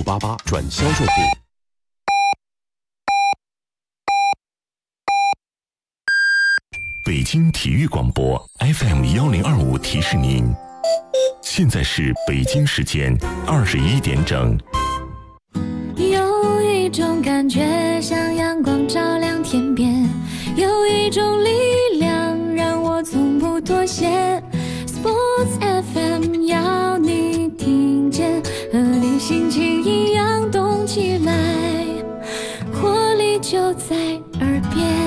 1988转销售部。 北京体育广播 FM1025提示您，现在是北京时间21点整。 有一种感觉像阳光照亮天边，有一种力量让我从不妥协。 Sports FM 要你听见，和你心情一样动起来，活力就在耳边。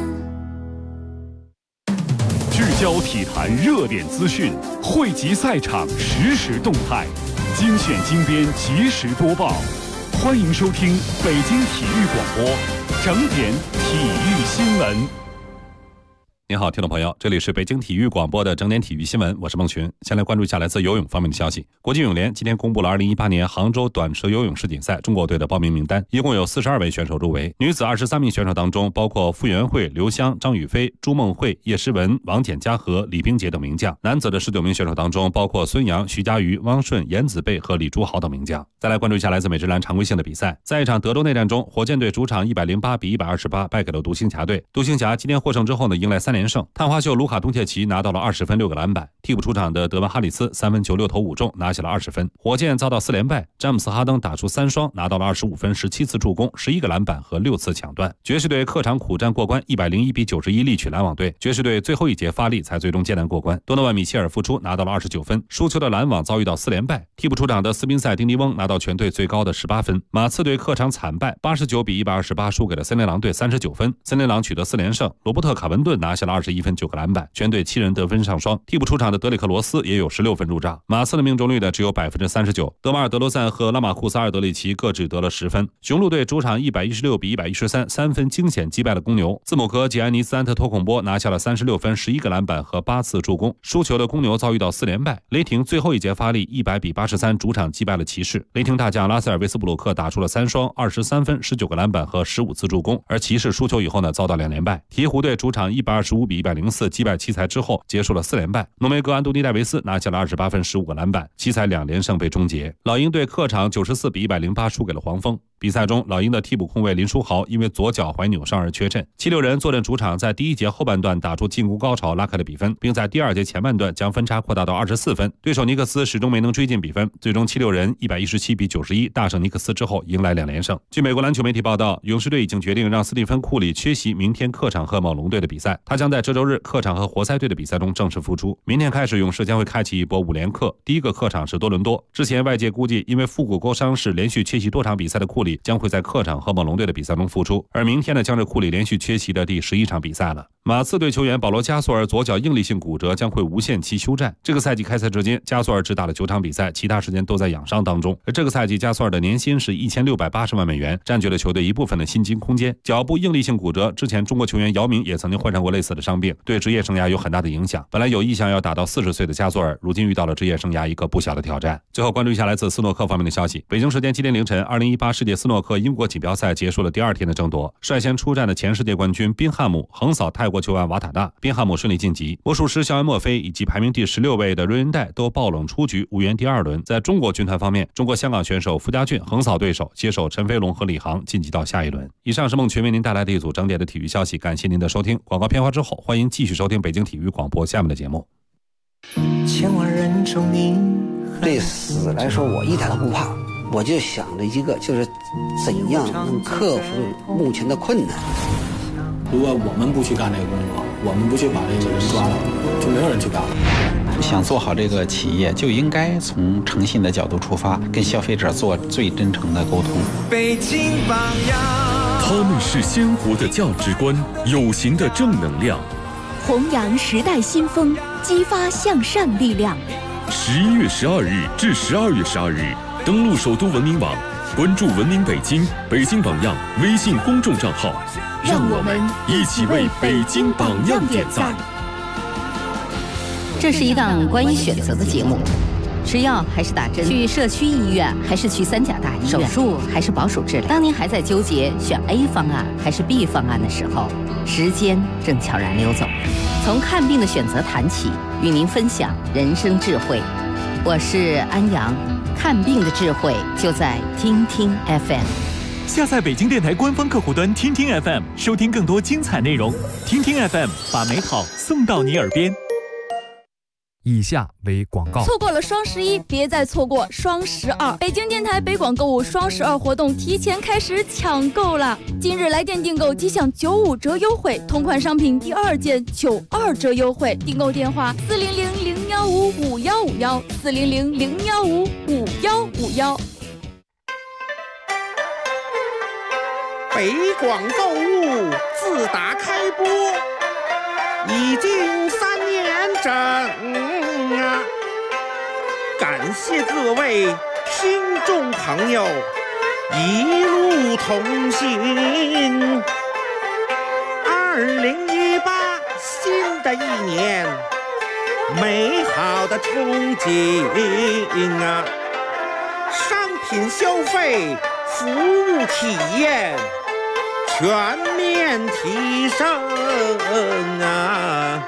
聚焦体坛热点资讯，汇集赛场实时动态，精选精编及时播报。欢迎收听北京体育广播整点体育新闻。 您好，听众朋友，这里是北京体育广播的整点体育新闻，我是孟群。先来关注一下来自游泳方面的消息。国际泳联今天公布了2018年杭州短池游泳世锦赛中国队的报名名单，一共有42位选手入围。女子23名选手当中，包括傅园慧、刘湘、张雨霏、朱梦慧、叶诗文、王简嘉禾、李冰洁等名将。男子的19名选手当中，包括孙杨、徐嘉余、汪顺、严子贝和李朱豪等名将。再来关注一下来自美职篮常规性的比赛，在一场德州内战中，火箭队主场108比128败给了独行侠队。独行侠今天获胜之后呢，迎来3连胜。探花秀卢卡东切奇拿到了20分6个篮板，替补出场的德文哈里斯3分9六投5中，拿下了20分。火箭遭到4连败，詹姆斯哈登打出3双，拿到了25分17次助攻11个篮板和6次抢断。爵士队客场苦战过关，101比91力取篮网队。爵士队最后一节发力才最终艰难过关。多诺万米切尔复出拿到了29分，输球的篮网遭遇到4连败。替补出场的斯宾塞丁尼翁拿到全队最高的18分。马刺队客场惨败，89比128输给了森林狼队39分。森林狼取得4连胜，罗伯特卡文顿拿下了21分9个篮板，全队7人得分上双。替补出场的德里克罗斯也有16分入账。马刺的命中率呢只有39%。德马尔德罗赞和拉马库斯阿尔德里奇各只得了10分。雄鹿队主场116比113 3分惊险击败了公牛。字母哥吉安尼斯安特托孔波拿下了36分11个篮板和8次助攻。输球的公牛遭遇到4连败。雷霆最后一节发力100比83主场击败了骑士。雷霆大将拉塞尔维斯布鲁克打出了3双23分19个篮板和15次助攻，而骑士输球以后呢遭到2连败。鹈鹕队主场125比104击败奇才之后结束了4连败。浓眉哥安东尼戴维斯拿下了28分15个篮板，奇才2连胜被终结。老鹰队客场94比108输给了黄蜂。比赛中，老鹰的替补控卫林书豪因为左脚踝扭伤而缺阵。76人坐镇主场，在第一节后半段打出进攻高潮，拉开了比分，并在第二节前半段将分差扩大到24分。对手尼克斯始终没能追进比分，最终76人117比91大胜尼克斯之后迎来2连胜。据美国篮球媒体报道，勇士队已经决定让斯蒂芬·库里缺席明天客场和猛龙队的比赛，他将在这周日客场和活塞队的比赛中正式复出。明天开始，勇士将会开启一波5连客，第一个客场是多伦多。之前外界估计，因为腹股沟伤势连续缺席多场比赛的库里将会在客场和猛龙队的比赛中复出，而明天呢将是库里连续缺席的第11场比赛了。马刺队球员保罗·加索尔左脚应力性骨折将会无限期休战。这个赛季开赛至今，加索尔只打了9场比赛，其他时间都在养伤当中。而这个赛季加索尔的年薪是1680万美元，占据了球队一部分的薪金空间。脚部应力性骨折，之前中国球员姚明也曾经患上过类似的伤病，对职业生涯有很大的影响。本来有意向要打到40岁的加索尔，如今遇到了职业生涯一个不小的挑战。最后关注一下来自斯诺克方面的消息。北京时间今天凌晨，2018世界斯诺克英国锦标赛结束了第2天的争夺，率先出战的前世界冠军宾汉姆横扫泰国球员瓦塔纳，宾汉姆顺利晋级。魔术师肖恩·墨菲以及排名第16位的瑞恩戴都爆冷出局，无缘第2轮。在中国军团方面，中国香港选手傅家俊横扫对手，接手陈飞龙和李航晋级到下一轮。以上是孟群为您带来的一组整点的体育消息，感谢您的收听。广告片花之后，欢迎继续收听北京体育广播下面的节目。 千万人中你对死来说，我一点都不怕，我就想着一个，就是怎样能克服目前的困难。 如果我们不去干这个工作，我们不去把这个人抓了，就没有人去干了。 想做好这个企业，就应该从诚信的角度出发，跟消费者做最真诚的沟通。 北京榜样， 他们是鲜活的价值观，有形的正能量， 弘扬时代新风，激发向上力量。 11月12日至12月12日，登录首都文明网，关注文明北京、北京榜样微信公众账号， 让我们一起为北京榜样点赞。 这是一档关于选择的节目，吃药还是打针，去社区医院还是去3甲大医院，手术还是保守治疗。当您还在纠结选 A 方案还是 B 方案的时候，时间正悄然溜走。从看病的选择谈起，与您分享人生智慧。我是安阳， 看病的智慧就在听听 FM。 下载北京电台官方客户端听听 FM， 收听更多精彩内容。听听 FM， 把美好送到你耳边。 以下为广告。 错过了双11，别再错过双12。北京电台北广购物双12活动提前开始抢购了，今日来电订购即享95折优惠，同款商品第2件92折优惠。订购电话400-015-5151，400-015-5151。 北广购物自打开播已经3年整啊！感谢各位听众朋友一路同行。2018新的一年，美好的憧憬啊！商品消费、服务体验全面提升啊！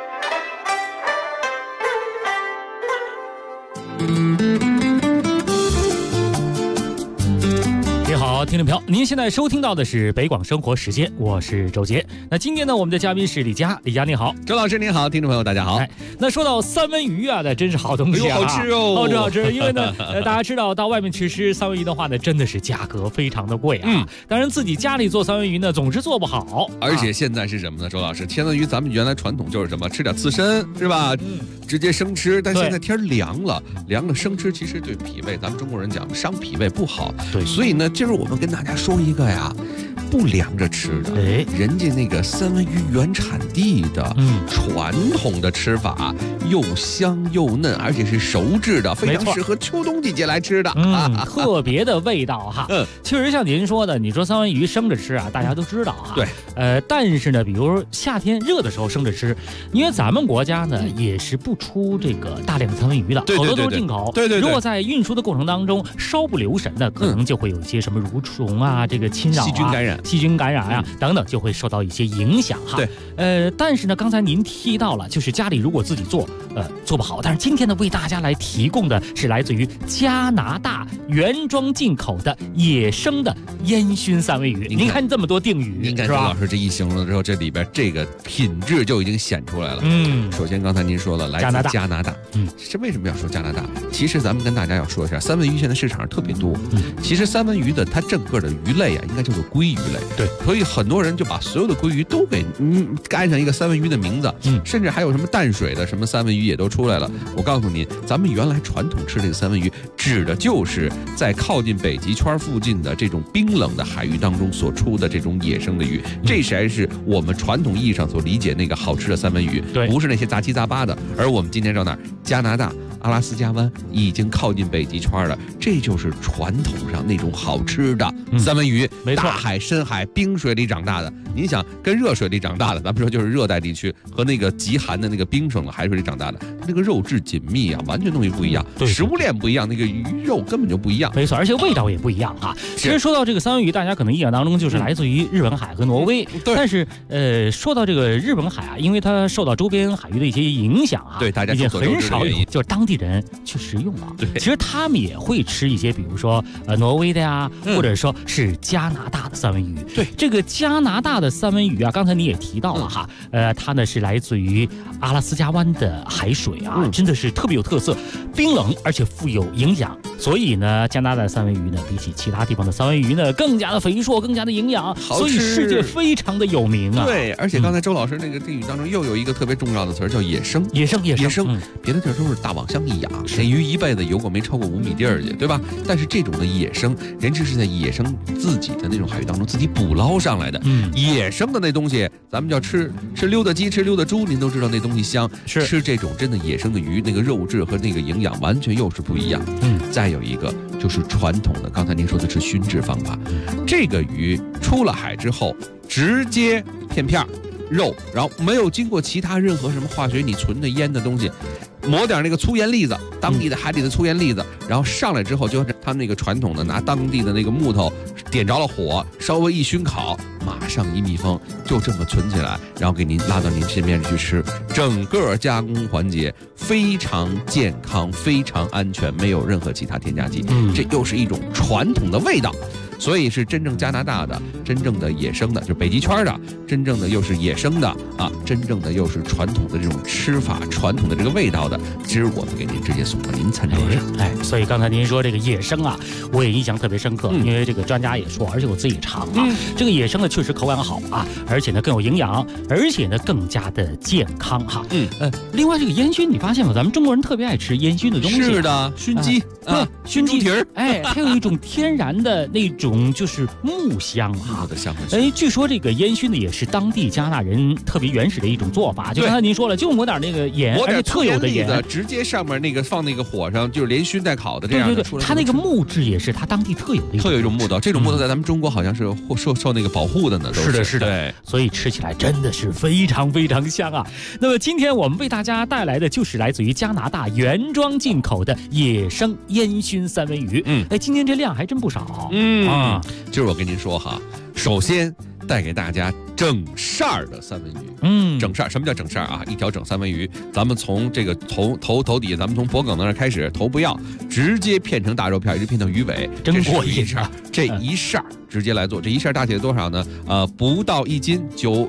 你好，听众朋友，您现在收听到的是北广生活时间，我是周杰。那今天呢，我们的嘉宾是李佳，李佳你好， 周老师您好，听众朋友大家好。 那说到三文鱼啊，那真是好东西啊， 好吃哦， 好吃好吃。因为呢，大家知道到外面去吃三文鱼的话呢，真的是价格非常的贵啊。当然自己家里做三文鱼呢，总是做不好。 而且现在是什么呢？周老师，三文鱼咱们原来传统就是什么，吃点刺身是吧？直接生吃。但现在天凉了生吃，其实对脾胃，咱们中国人讲伤脾胃不好。 对， 所以呢，今儿我们跟大家说一个呀，不凉着吃的，人家那个三文鱼原产地的传统的吃法，又香又嫩，而且是熟制的，非常适合秋冬季节来吃的， 特别的味道哈。其实像您说的，你说三文鱼生着吃啊，大家都知道哈。 对， 但是呢，比如夏天热的时候生着吃，因为咱们国家呢也是不出这个大量的三文鱼的，好多都是进口。 对。 如果在运输的过程当中稍不留神的，可能就会有一些什么蠕虫啊，这个侵扰啊，细菌感染啊等等，就会受到一些影响哈。 对， 但是呢，刚才您提到了，就是家里如果自己做，做不好。但是今天呢，为大家来提供的是来自于加拿大原装进口的野生的烟熏三文鱼。您看这么多定语， 您看周老师这一形容之后，这里边这个品质就已经显出来了。首先刚才您说了，来自加拿大。这为什么要说加拿大？其实咱们跟大家要说一下，三文鱼现在市场上特别多。其实三文鱼的它整个的鱼类啊，应该叫做鲑鱼类。 对， 所以很多人就把所有的鲑鱼都给安上一个三文鱼的名字。甚至还有什么淡水的什么三文鱼也都出来了。我告诉您，咱们原来传统吃这个三文鱼，指的就是在靠近北极圈附近的这种冰冷的海域当中所出的这种野生的鱼，这才是我们传统意义上所理解那个好吃的三文鱼，不是那些杂七杂八的。而我们今天到哪儿？加拿大阿拉斯加湾已经靠近北极圈了，这就是传统上那种好吃的三文鱼。 没错， 大海、深海、冰水里长大的。您想，跟热水里长大的，咱们说就是热带地区和那个极寒的那个冰省的海水里长大的，那个肉质紧密啊，完全东西不一样，食物链不一样，那个鱼肉根本就不一样。 没错，而且味道也不一样哈。其实说到这个三文鱼，大家可能印象当中就是来自于日本海和挪威。但是说到这个日本海啊，因为它受到周边海域的一些影响啊， 对大家很少有就是当地人去食用了。 对， 其实他们也会吃一些，比如说挪威的呀，或者说是加拿大的三文鱼。 对， 这个加拿大的三文鱼啊，刚才你也提到了哈，它呢是来自于阿拉斯加湾的海水啊，真的是特别有特色，冰冷而且富有营养。所以呢，加拿大的三文鱼呢，比起其他地方的三文鱼呢，更加的肥硕，更加的营养，所以世界非常的有名啊。 对，而且刚才周老师那个定语当中又有一个特别重要的词儿叫野生。 野生， 别的地儿都是大网箱一养，这鱼一辈子游过没超过5米地儿去，对吧？但是这种的野生，人家是在野生自己的那种海域当中自己捕捞上来的。野生的那东西，咱们叫吃溜达鸡，吃溜达猪，您都知道那东西香。吃这种真的野生的鱼，那个肉质和那个营养完全又是不一样。再有一个就是传统的，刚才您说的是熏制方法，这个鱼出了海之后，直接片肉，然后没有经过其他任何什么化学你存的腌的东西，抹点那个粗盐粒子，当地的海里的粗盐粒子，然后上来之后就他那个传统的拿当地的那个木头点着了火，稍微一熏烤，马上一密封，就这么存起来，然后给您拉到您身边去吃。整个加工环节非常健康，非常安全，没有任何其他添加剂。这又是一种传统的味道。所以是真正加拿大的，真正的野生的，就是北极圈的，真正的又是野生的啊，真正的又是传统的这种吃法，传统的这个味道的，今儿我们给您直接送到您餐桌上。 所以刚才您说这个野生啊，我也印象特别深刻，因为这个专家也说，而且我自己也尝啊，这个野生的确实口感好啊，而且呢更有营养，而且呢更加的健康哈。另外这个烟熏，你发现吗？咱们中国人特别爱吃烟熏的东西。 是的，熏鸡对，熏猪蹄儿， 还有一种天然的那种就是木香哈。 的香味。 据说这个烟熏呢也是当地加拿大人特别原始的一种做法，就刚才您说了，就抹点那个盐，而且特有的盐， 直接上面那个放那个火上，就是连熏带烤的这样的。 对，它那个木质也是它当地特有的一种木头，这种木头在咱们中国好像是受那个保护的呢。 是的，是的，对，所以吃起来真的是非常非常香啊。那么今天我们为大家带来的就是来自于加拿大原装进口的野生烟熏三文鱼。今天这量还真不少。 今儿我跟您说哈，首先带给大家整扇儿的三文鱼。整扇，什么叫整扇啊？一条整三文鱼，咱们从这个头底，咱们从脖梗那儿开始，头不要，直接片成大肉片，一直片到鱼尾， 真过瘾。 这一扇直接来做，这一扇大体多少呢？不到1斤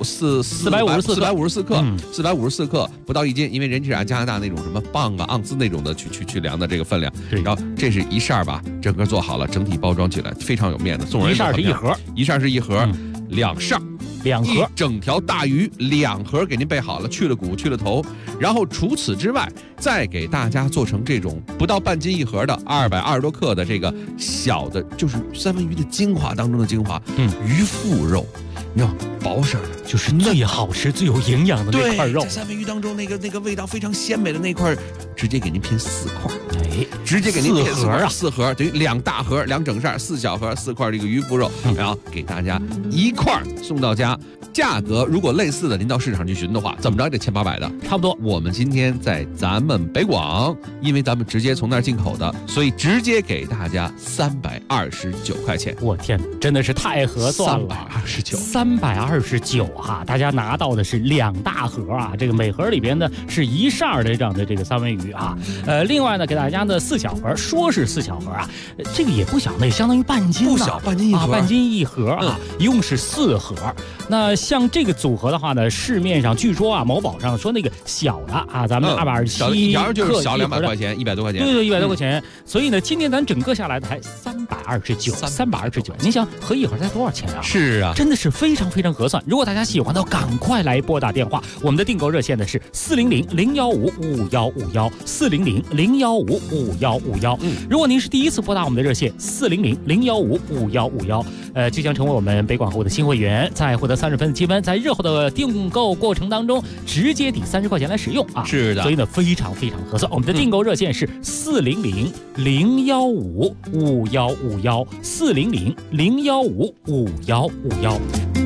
，454克，454克，不到1斤，因为人家是按加拿大那种什么磅啊、盎司那种的去量的这个分量。然后这是一扇吧，整个做好了，整体包装起来非常有面子。送人一扇是一盒， 一扇是一盒，2扇。 2盒， 一整条大鱼2盒给您备好了，去了骨去了头，然后除此之外，再给大家做成这种不到半斤一盒的220多克的这个小的，就是三文鱼的精华当中的精华，鱼腹肉，你知道薄身的， 就是最好吃、最有营养的那块肉。 在三文鱼当中那个味道非常鲜美的那块，直接给您拼4块，直接给您拼4盒，等于2大盒2整扇，4小盒4块这个鱼腹肉，然后给大家1块送到家。价格如果类似的，您到市场去寻的话，怎么着也得700-800的， 差不多。 我们今天在咱们北广，因为咱们直接从那儿进口的，所以直接给大家329块钱。 我天，真的是太合算了，329哈！大家拿到的是2大盒啊，这个每盒里边呢是1扇的这样的这个三文鱼啊。另外呢，给大家的4小盒，说是4小盒啊，这个也不小，那也相当于半斤， 不小，半斤一盒， 半斤一盒啊，一共是4盒。那像这个组合的话呢，市面上据说啊，某宝上说那个小的啊，咱们227克， 就是小200块钱，100多块钱， 对，100多块钱。所以呢，今天咱整个下来才329，您想合一盒才多少钱啊？ 是啊， 真的是非常非常合算。如果大家喜欢的，赶快来拨打电话，我们的订购热线呢是400-015-5151，400-015-5151。如果您是第一次拨打我们的热线400-015-5151，即将成为我们北广后的新会员，再获得30分的积分，在日后的订购过程当中直接抵30块钱来使用啊！ 是的， 所以呢非常非常合算。我们的订购热线是400-015-5151，400-015-5151。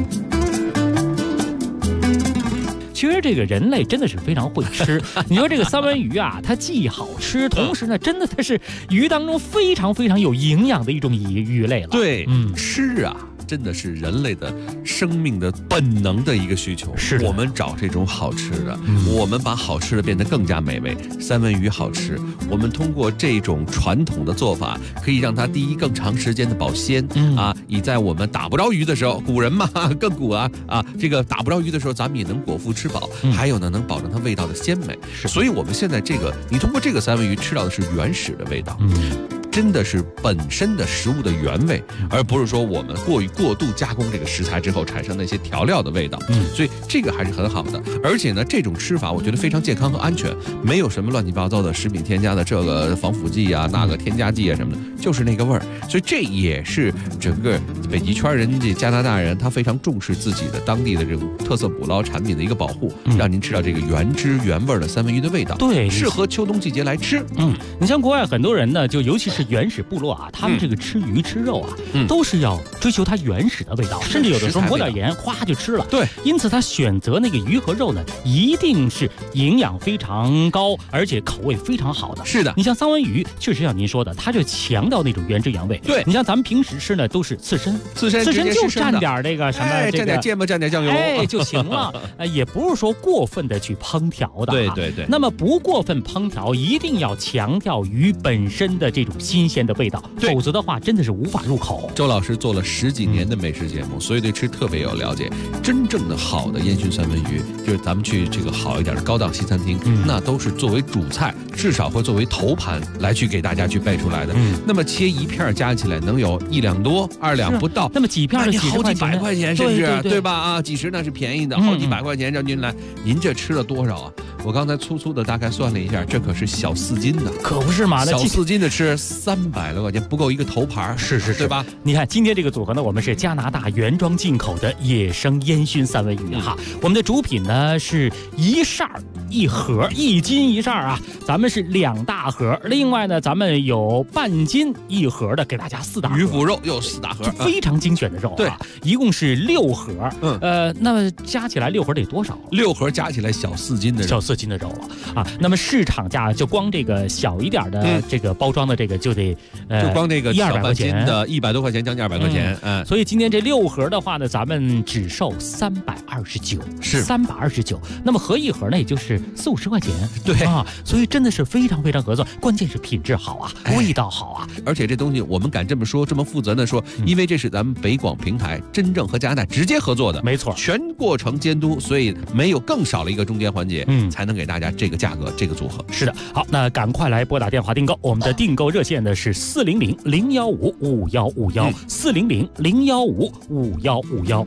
其实这个人类真的是非常会吃。你说这个三文鱼啊，它既好吃，同时呢，真的它是鱼当中非常非常有营养的一种鱼类了。 对，吃啊。真的是人类的生命的本能的一个需求， 是我们找这种好吃的，我们把好吃的变得更加美味。三文鱼好吃，我们通过这种传统的做法，可以让它第一更长时间的保鲜以在我们打不着鱼的时候，古人嘛更古啊，这个打不着鱼的时候，咱们也能果腹吃饱，还有呢能保证它味道的鲜美。所以我们现在这个，你通过这个三文鱼吃到的是原始的味道。真的是本身的食物的原味，而不是说我们过度加工这个食材之后产生的一些调料的味道。所以这个还是很好的。而且呢，这种吃法我觉得非常健康和安全，没有什么乱七八糟的食品添加的这个防腐剂啊、那个添加剂啊什么的，就是那个味儿。所以这也是整个北极圈人家加拿大人他非常重视自己的当地的这种特色捕捞产品的一个保护，让您吃到这个原汁原味的三文鱼的味道。 对， 适合秋冬季节来吃。 你像国外很多人呢，就尤其是是原始部落啊，他们这个吃鱼吃肉啊，都是要追求它原始的味道，甚至有的时候抹点盐，哗就吃了。 对， 因此他选择那个鱼和肉呢，一定是营养非常高，而且口味非常好的。 是的， 你像三文鱼，确实像您说的，它就强调那种原汁原味。 对， 你像咱们平时吃呢，都是刺身就蘸点这个什么， 蘸点芥末，蘸点酱油， 就行了。也不是说过分的去烹调的。 对。 那么不过分烹调，一定要强调鱼本身的这种新鲜的味道，否则的话真的是无法入口。 周老师做了10几年的美食节目，所以对吃特别有了解。真正的好的烟熏三文鱼，就是咱们去这个好一点的高档西餐厅，那都是作为主菜，至少会作为头盘来去给大家去备出来的。那么切一片加起来能有1两多，2两不到， 那么几片你好几百块钱，甚至对吧？啊，几十那是便宜的，好几百块钱让您来，您这吃了多少啊？我刚才粗粗的大概算了一下，这可是小4斤的， 可不是嘛？ 小4斤的吃300多块钱，不够一个头盘， 是， 对吧？ 你看今天这个组合呢，我们是加拿大原装进口的野生烟熏三文鱼哈。我们的主品呢是1扇1盒，1斤1扇啊，咱们是2大盒。另外呢，咱们有半斤1盒的，给大家4大盒。 鱼腐肉又4大盒， 非常精选的肉啊。对，一共是6盒。那么加起来6盒得多少 ？6盒加起来小4斤的肉， 小4斤的肉了啊。那么市场价就光这个小一点的这个包装的这个就得就光这个 100-200块钱的100多块钱，将近200块钱。 所以今天这6盒的话呢，咱们只售329， 是 329。那么合1盒呢，也就是40-50块钱。 对啊，所以真的是非常非常合算，关键是品质好啊，味道好啊。 而且这东西我们敢这么说，这么负责的说，因为这是咱们北广平台真正和加拿大直接合作的， 没错， 全过程监督，所以没有更少了一个中间环节，才能给大家这个价格，这个组合。 是的，好，那赶快来拨打电话订购，我们的订购热线呢是400-015-5151，400-015-5151。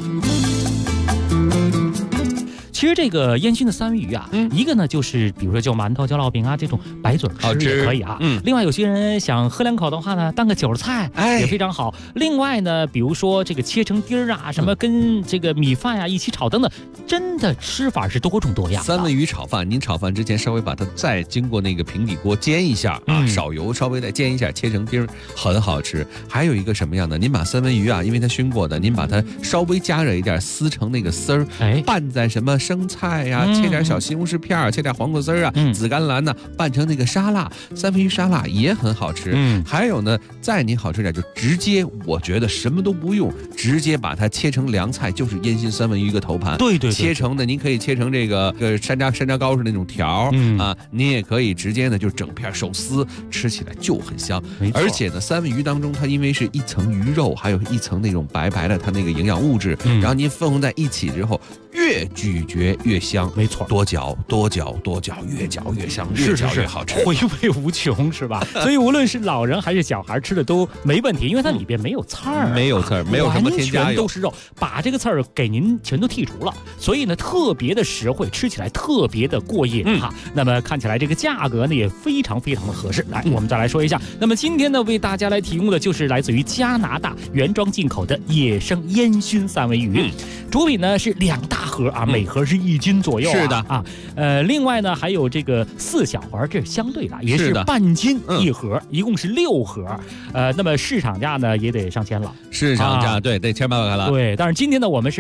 其实这个烟熏的三文鱼啊，一个呢就是比如说就馒头、就烙饼啊这种白嘴吃也可以啊。另外有些人想喝2口的话呢，当个韭菜也非常好。另外呢，比如说这个切成丁儿啊，什么跟这个米饭啊一起炒等等，真的吃法是多种多样。 三文鱼炒饭，您炒饭之前稍微把它再经过那个平底锅煎一下啊，少油稍微再煎一下，切成丁儿，很好吃。还有一个什么样的？您把三文鱼啊，因为它熏过的，您把它稍微加热一点，撕成那个丝儿，拌在什么生菜呀，切点小西红柿片，切点黄瓜丝啊，紫甘蓝呢，拌成那个沙拉，三文鱼沙拉也很好吃。还有呢，再您好吃点，就直接我觉得什么都不用，直接把它切成凉菜，就是烟熏三文鱼一个头盘。 对， 切成的您可以切成这个山楂糕是那种条啊，您也可以直接呢就整片手撕，吃起来就很香。而且呢，三文鱼当中它因为是一层鱼肉，还有一层那种白白的它那个营养物质，然后您混合在一起之后，越咀嚼越香。 没错， 多嚼，越嚼越香，越嚼越好吃， 回味无穷，是吧？所以无论是老人还是小孩吃的都没问题，因为它里边没有刺儿， 没有刺儿，没有什么添加， 完全都是肉，把这个刺儿给您全都剔除了，所以呢特别的实惠，吃起来特别的过瘾哈。那么看起来这个价格呢也非常非常的合适。来，我们再来说一下，那么今天呢为大家来提供的就是来自于加拿大原装进口的野生烟熏三文鱼，主品呢是2大盒啊，每盒是1斤左右。 是的啊，另外呢还有这个4小盒，这是相对的，也是半斤1盒，一共是6盒。那么市场价呢也得上千了， 市场价对得千八百了。 对，但是今天呢我们是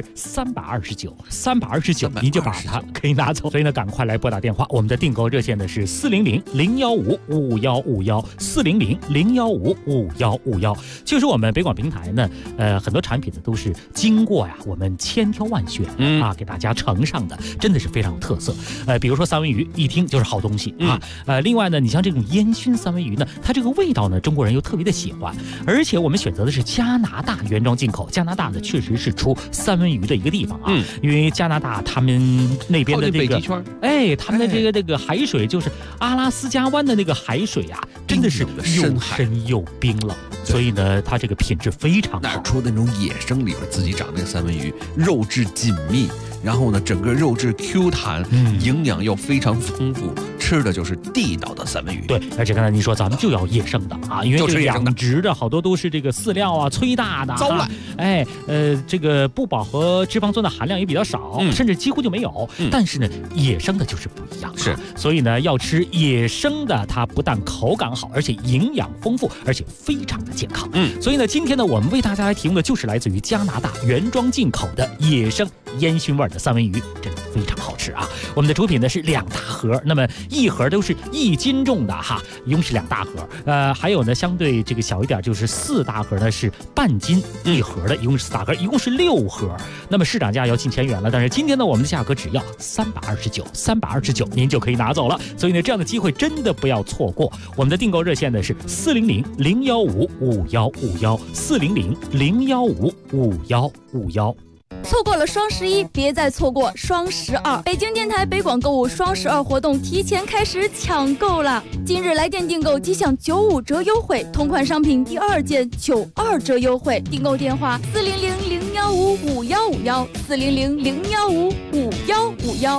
329，您就把它可以拿走。所以呢赶快来拨打电话，我们的订购热线呢是400-015-5151，400-015-5151。其实我们北广平台呢，很多产品呢都是经过呀我们千挑万选啊，给大家呈上的，真的是非常有特色。比如说三文鱼，一听就是好东西啊。另外呢，你像这种烟熏三文鱼呢，它这个味道呢，中国人又特别的喜欢，而且我们选择的是加拿大原装进口。加拿大呢，确实是出三文鱼的一个地方啊，因为加拿大他们那边的这个，他们的这个海水就是阿拉斯加湾的那个海水啊，真的是又深又冰冷。 所以呢，它这个品质非常好。 哪出那种野生里边自己长那个三文鱼，肉质紧密，然后呢，整个肉质 Q 弹，营养又非常丰富，吃的就是地道的三文鱼。 对，而且刚才您说咱们就要野生的啊，因为这个养殖的好多都是这个饲料啊催大的， 糟了。 这个不饱和脂肪酸的含量也比较少，甚至几乎就没有。但是呢，野生的就是不一样， 是。 所以呢，要吃野生的，它不但口感好，而且营养丰富，而且非常的健康。所以呢，今天呢，我们为大家来提供的就是来自于加拿大原装进口的野生烟熏味的三文鱼，真的非常好吃啊！我们的出品呢是2大盒，那么一盒都是1斤重的哈，一共是2大盒。还有呢，相对这个小一点，就是4大盒呢是半斤一盒的，一共是4大盒，一共是6盒。那么市场价要近1000元了，但是今天呢，我们的价格只要329，您就可以拿走了。所以呢，这样的机会真的不要错过。我们的订购热线呢是400-015-5151，400-015-5151。 错过了双11，别再错过双12。北京电台北广购物双12活动提前开始抢购了，今日来电订购即享95折优惠，同款商品第2件92折优惠。订购电话400-015-5151，400-015-5151。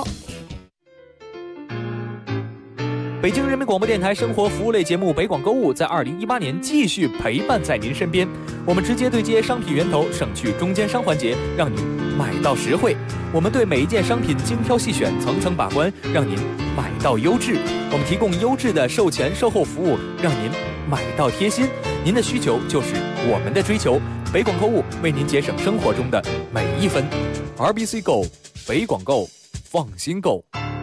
北京人民广播电台生活服务类节目北广购物在2018年继续陪伴在您身边。我们直接对接商品源头，省去中间商环节，让您买到实惠。我们对每一件商品精挑细选，层层把关，让您买到优质。我们提供优质的售前售后服务，让您买到贴心。您的需求就是我们的追求。北广购物为您节省生活中的每一分。RBC Go， 北广购，放心购。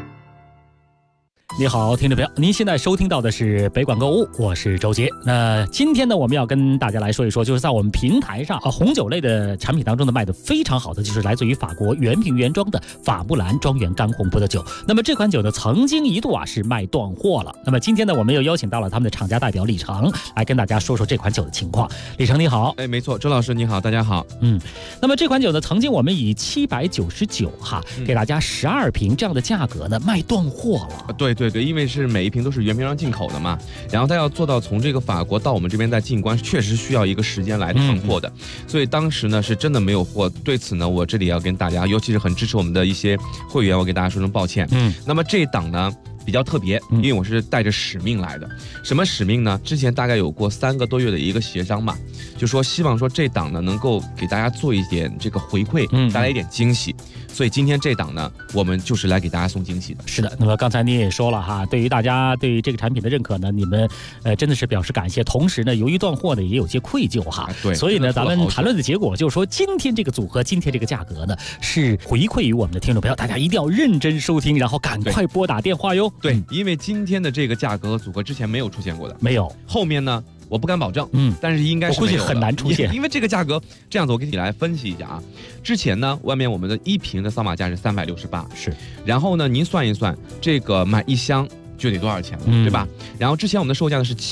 你好，听众朋友，您现在收听到的是北广购物，我是周杰。那今天呢，我们要跟大家来说一说，就是在我们平台上红酒类的产品当中呢，卖的非常好的就是来自于法国原瓶原装的法布兰庄园干红葡萄酒。那么这款酒呢，曾经一度是卖断货了。那么今天呢，我们又邀请到了他们的厂家代表李成来跟大家说说这款酒的情况。李成你好。 没错，周老师你好，大家好。 那么这款酒呢，曾经我们以799给大家12瓶这样的价格呢卖断货了。 对，因为是每一瓶都是原瓶装进口的嘛，然后他要做到从这个法国到我们这边再进关，确实需要一个时间来囤货的，所以当时呢是真的没有货。对此呢，我这里要跟大家，尤其是很支持我们的一些会员，我给大家说声抱歉。那么这档呢比较特别，因为我是带着使命来的。什么使命呢？之前大概有过3个多月的一个协商吧，就说希望说这档呢能够给大家做一点这个回馈，带来一点惊喜。所以今天这档呢，我们就是来给大家送惊喜的。 是的，那么刚才您也说了哈，对于大家对于这个产品的认可呢，你们真的是表示感谢。同时呢，由于断货呢，也有些愧疚哈。 对， 所以呢，咱们谈论的结果就是说，今天这个组合，今天这个价格呢，是回馈于我们的听众朋友，大家一定要认真收听，然后赶快拨打电话哟。 对，因为今天的这个价格和组合之前没有出现过的， 没有。后面呢？我不敢保证，但是应该是我估计很难出现， 因为这个价格这样子，我给你来分析一下啊。之前呢，外面我们的1瓶的扫码价是368， 是。 然后呢，您算一算，这个买1箱就得多少钱了，对吧？然后之前我们的售价呢是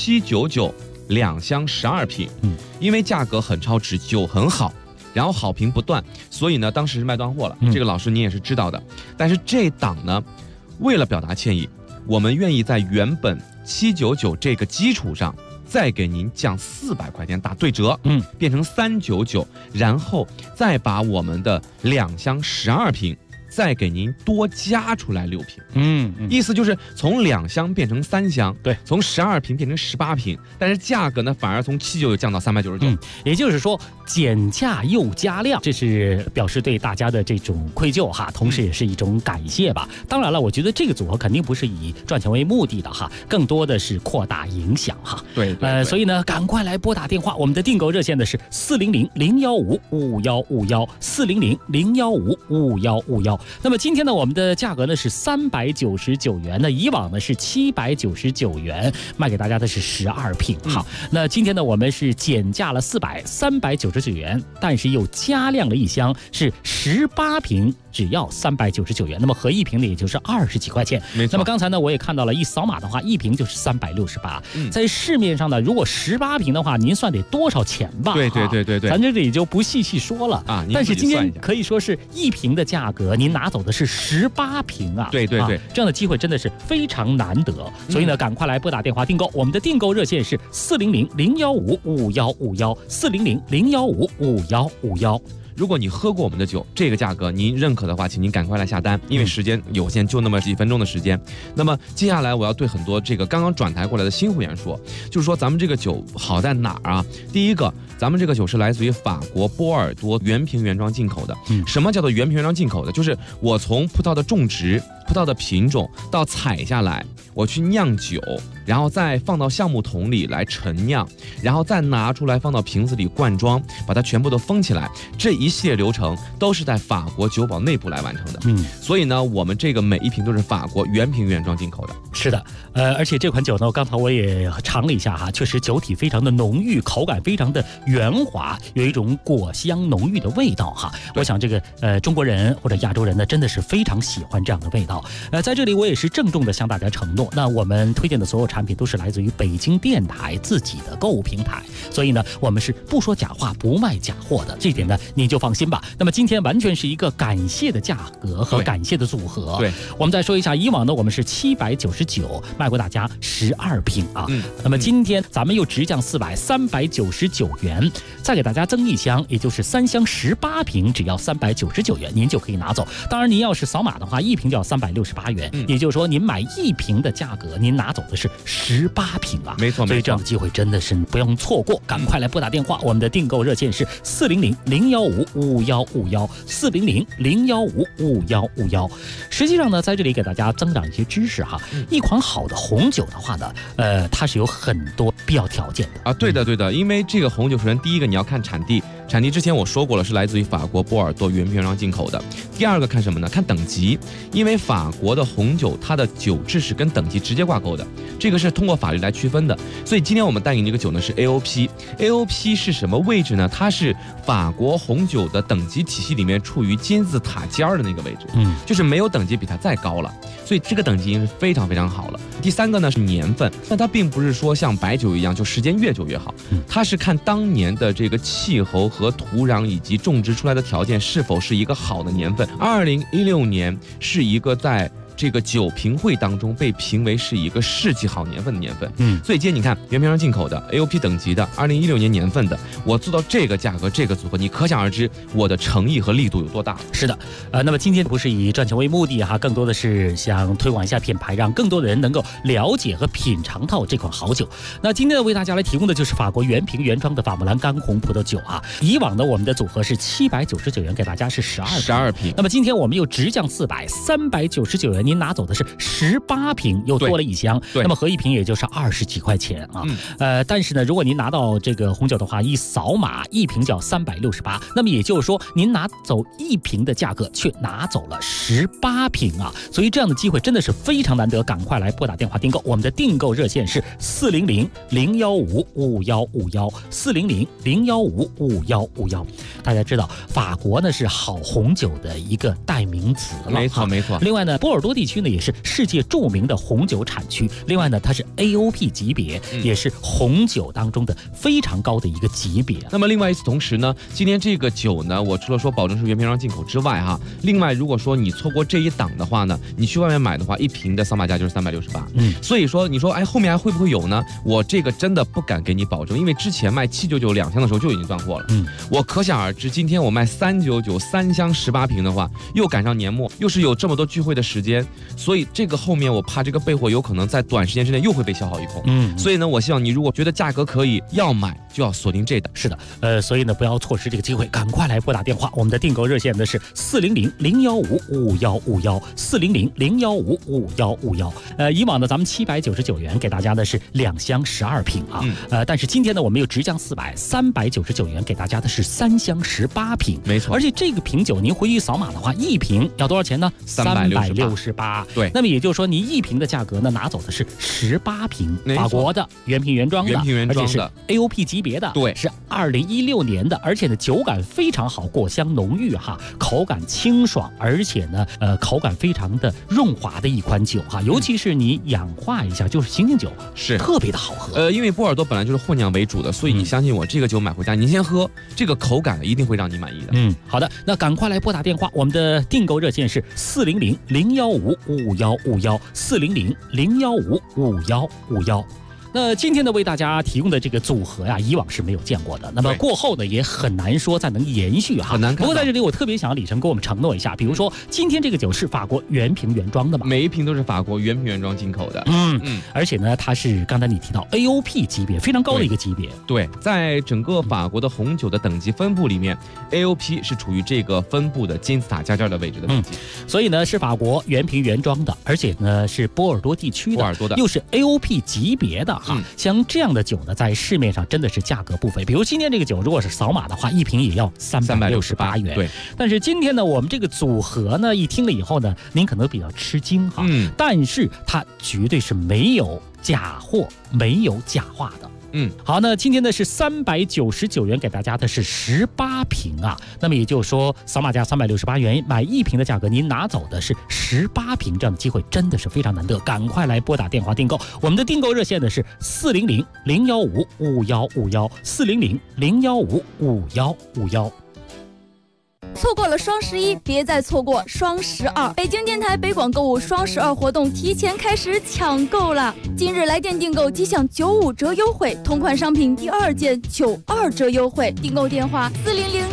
799，2箱12瓶，因为价格很超值，酒很好，然后好评不断，所以呢，当时是卖断货了。这个老师你也是知道的。但是这档呢，为了表达歉意，我们愿意在原本799这个基础上，再给您降400块钱打对折，变成399，然后再把我们的2箱12瓶再给您多加出来6瓶，意思就是从2箱变成3箱， 对， 从12瓶变成18瓶，但是价格呢反而从799降到399， 也就是说减价又加量，这是表示对大家的这种愧疚哈，同时也是一种感谢吧。当然了，我觉得这个组合肯定不是以赚钱为目的的哈，更多的是扩大影响哈。 对， 所以呢，赶快来拨打电话，我们的订购热线的是400-015-5151，400-015-5151。那么今天呢，我们的价格呢是399元，那以往呢是799元，卖给大家的是12瓶。好，那今天呢我们是减价了399元，但是又加量了1箱，是18瓶，只要399元。那么合1瓶呢也就是20几块钱。 没错。 那么刚才呢我也看到了，一扫码的话1瓶就是368。在市面上呢，如果18瓶的话，您算得多少钱吧？ 对， 咱这里就不细说了啊。但是今天可以说是1瓶的价格，您拿走的是18瓶啊！ 对， 这样的机会真的是非常难得，所以呢，赶快来拨打电话订购。我们的订购热线是400-015-5151，400-015-5151。 如果你喝过我们的酒，这个价格您认可的话，请您赶快来下单，因为时间有限，就那么几分钟的时间。那么接下来我要对很多这个刚刚转台过来的新会员说，就是说咱们这个酒好在哪儿啊？第一个，咱们这个酒是来自于法国波尔多原瓶原装进口的。什么叫做原瓶原装进口的？就是我从葡萄的种植、葡萄的品种到采下来，我去酿酒，然后再放到橡木桶里来陈酿，然后再拿出来放到瓶子里灌装，把它全部都封起来。这一系列流程都是在法国酒保内部来完成的。所以呢，我们这个每一瓶都是法国原瓶原装进口的。 是的，而且这款酒呢，刚才我也尝了一下哈，确实酒体非常的浓郁，口感非常的圆滑，有一种果香浓郁的味道哈。我想这个中国人或者亚洲人呢，真的是非常喜欢这样的味道。在这里我也是郑重的向大家承诺，那我们推荐的所有产品都是来自于北京电台自己的购物平台，所以呢，我们是不说假话，不卖假货的，这点呢你就放心吧。那么今天完全是一个感谢的价格和感谢的组合。 对， 我们再说一下，以往呢我们是799卖过大家12瓶啊，那么今天咱们又直降399元，再给大家增一箱，也就是3箱18瓶，只要399元，您就可以拿走。当然您要是扫码的话，一瓶就要368元，也就是说您买1瓶的价格，您拿走的是18瓶啊。 没错， 所以这样的机会真的是不用错过，赶快来拨打电话。我们的订购热线是400-015-5151，400-015-5151。实际上呢，在这里给大家增长一些知识哈。一款好的红酒的话呢，它是有很多必要条件的啊。对的，因为这个红酒首先第一个你要看产地，产地之前我说过了，是来自于法国波尔多原瓶原装进口的。第二个看什么呢？看等级，因为法国的红酒它的酒质是跟等级直接挂钩的，这个是通过法律来区分的。所以今天我们带给你这个酒呢是 AOP 是什么位置呢？它是法国红酒的等级体系里面处于金字塔尖的那个位置，就是没有等级比它再高了，所以这个等级已经是非常非常好了。第三个呢是年份，那它并不是说像白酒一样就时间越久越好，它是看当年的这个气候和土壤以及种植出来的条件是否是一个好的年份。2016年是一个在这个酒评会当中被评为是一个世纪好年份的年份，所以今天你看原瓶上进口的 AOP 等级的2016年年份的，我做到这个价格这个组合，你可想而知我的诚意和力度有多大。 是的，那么今天不是以赚钱为目的哈，更多的是想推广一下品牌，让更多的人能够了解和品尝到这款好酒。那今天为大家来提供的就是法国原瓶原装的法莫兰干红葡萄酒啊。以往呢我们的组合是799元，给大家是12瓶，那么今天我们又直降399元。您拿走的是18瓶，又多了一箱，那么合一瓶也就是20几块钱啊。但是呢，如果您拿到这个红酒的话，一扫码一瓶就要368，那么也就是说您拿走1瓶的价格，却拿走了18瓶啊。所以这样的机会真的是非常难得，赶快来拨打电话订购。我们的订购热线是400-015-5151，400-015-5151。大家知道，法国呢是好红酒的一个代名词了， 没错。 另外呢，波尔多地区呢也是世界著名的红酒产区。另外呢，它是 AOP 级别，也是红酒当中的非常高的一个级别。 那么另外与此同时呢，今天这个酒呢，我除了说保证是原瓶装进口之外哈，另外如果说你错过这一档的话呢，你去外面买的话，1瓶的扫码价就是368。所以说你说后面还会不会有呢？我这个真的不敢给你保证，因为之前卖799两箱的时候就已经断货了。我可想而知，今天我卖399 3箱18瓶的话，又赶上年末，又是有这么多聚会的时间，所以这个后面我怕这个备货有可能在短时间之内又会被消耗一空。所以呢，我希望你如果觉得价格可以要买，就要锁定这档。 是的，所以呢不要错失这个机会，赶快来拨打电话。我们的订购热线呢是400-015-5151，400-015-5151。以往呢咱们799元给大家的是2箱12瓶啊，但是今天呢我们又直降399元给大家的是3箱18瓶， 没错。 而且这个瓶酒您回去扫码的话，1瓶要多少钱呢？368。 18。 对， 那么也就是说，你1瓶的价格呢，拿走的是18瓶法国的原瓶原装的，而且是 AOP 级别的， 对， 是2016年的，而且呢酒感非常好，果香浓郁哈，口感清爽，而且呢口感非常的润滑的一款酒哈，尤其是你氧化一下，就是醒醒酒， 是特别的好喝。 因为波尔多本来就是混酿为主的，所以你相信我，这个酒买回家您先喝，这个口感一定会让你满意的。 好的，那赶快来拨打电话，我们的订购热线是400-015-5151，400-015-5151。那今天呢，为大家提供的这个组合呀，以往是没有见过的。那么过后呢，也很难说再能延续哈。 很难看。 不过在这里，我特别想李晨给我们承诺一下，比如说今天这个酒是法国原瓶原装的嘛？ 每一瓶都是法国原瓶原装进口的。 而且呢，它是刚才你提到 AOP 级别，非常高的一个级别。 对，在整个法国的红酒的等级分布里面，AOP 是处于这个分布的金字塔尖的位置的等级。 所以呢，是法国原瓶原装的，而且呢是波尔多地区的，又是 AOP 级别的。像这样的酒呢，在市面上真的是价格不菲。比如今天这个酒，如果是扫码的话，1瓶也要368元。 对。 但是今天呢，我们这个组合呢，一听了以后呢，您可能比较吃惊哈。但是它绝对是没有假货，没有假话的。好，那今天呢是399元，给大家的是18瓶啊。那么也就是说，扫码价368元，买1瓶的价格，您拿走的是18瓶，这样的机会真的是非常难得，赶快来拨打电话订购。我们的订购热线呢是400-015-5151，400-015-5151。 错过了双11，别再错过双12。北京电台北广购物双12活动提前开始抢购了，今日来电订购即享95折优惠，同款商品第2件92折优惠。订购电话400